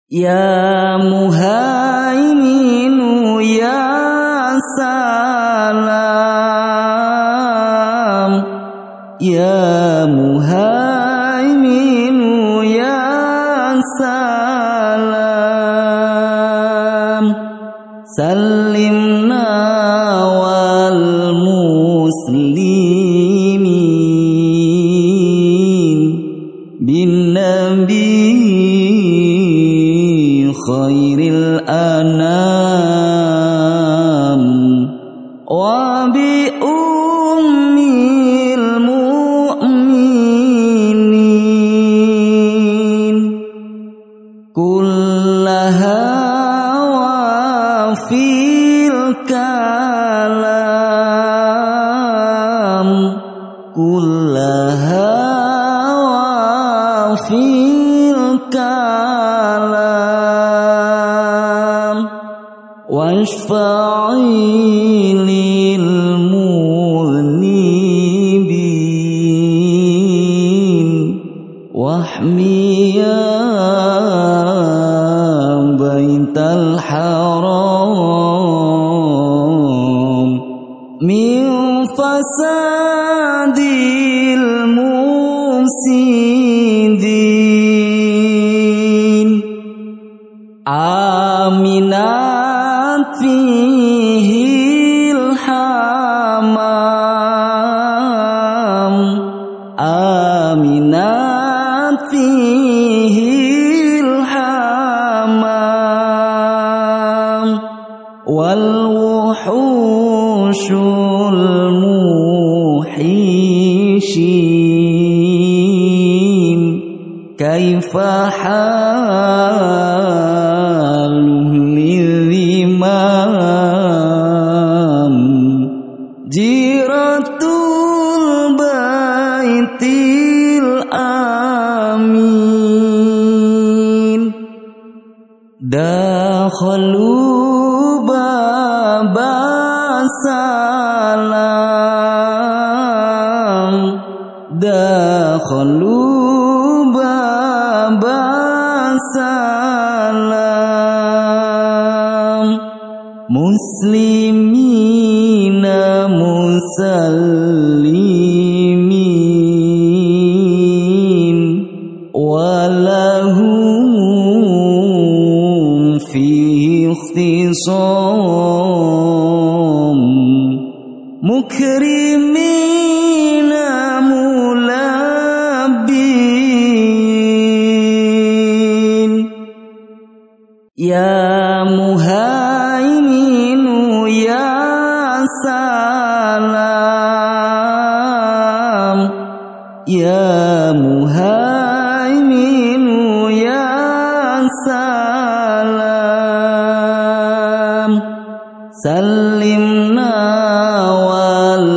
Ya Muhaiminu ya salam, ya Muhaiminu ya salam, sallimna wal muslimin bin nabi khairil anam wa bi ummil mu'minin kullaha wa fil kalam kullaha wa fil kalam washfa'i lil mudhnibin wahmiya baital haram min fasadil mufsidin aminat fihil hamam aminat fihil hamam wal wuhushul muhishin kaifa jiratul baitil amin dakhalu babasalam dakhalu babasalam muslimina musallimin walahum fi ikhtisam mukrimina mulabbin ya Muhaiminu ya salam, ya Muhaiminu ya salam, sallimna wal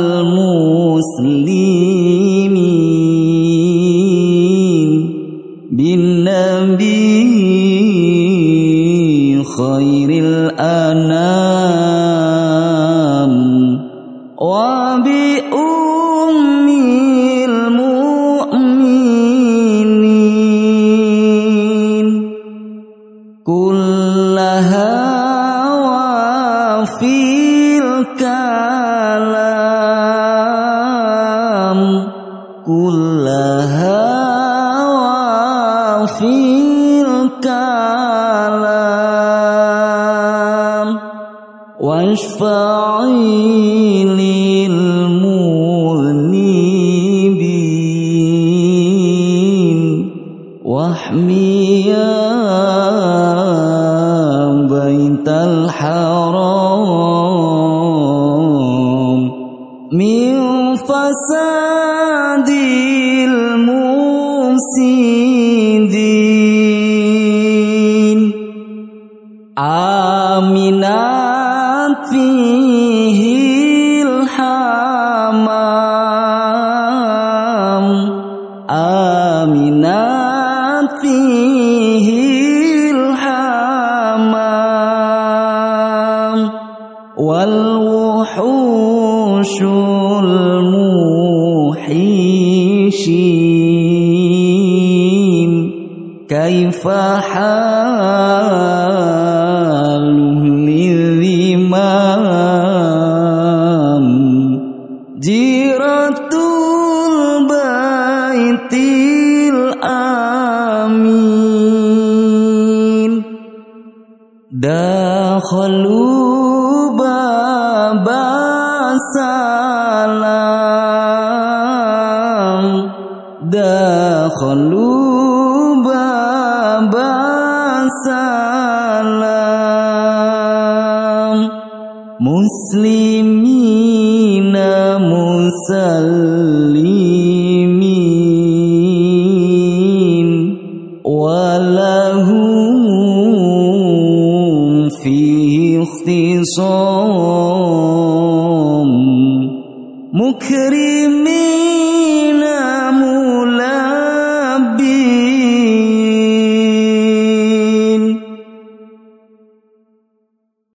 muslimin bin nabi khairil anam wa bi ummil mu'minin kullaha wa fil kalam kullaha wa fil kalam washfa'i lil mudhnibin wahmiya baital haram min fasadil mufsidin aminat fihil hamam aminat fihil hamam wal wuhushul muhishin كيف حاله للإمام جيرة البيت الآمين دخلوا باب السلام دخلوا باب السلام مسلمين مسلمين ولهم فيه اختصاص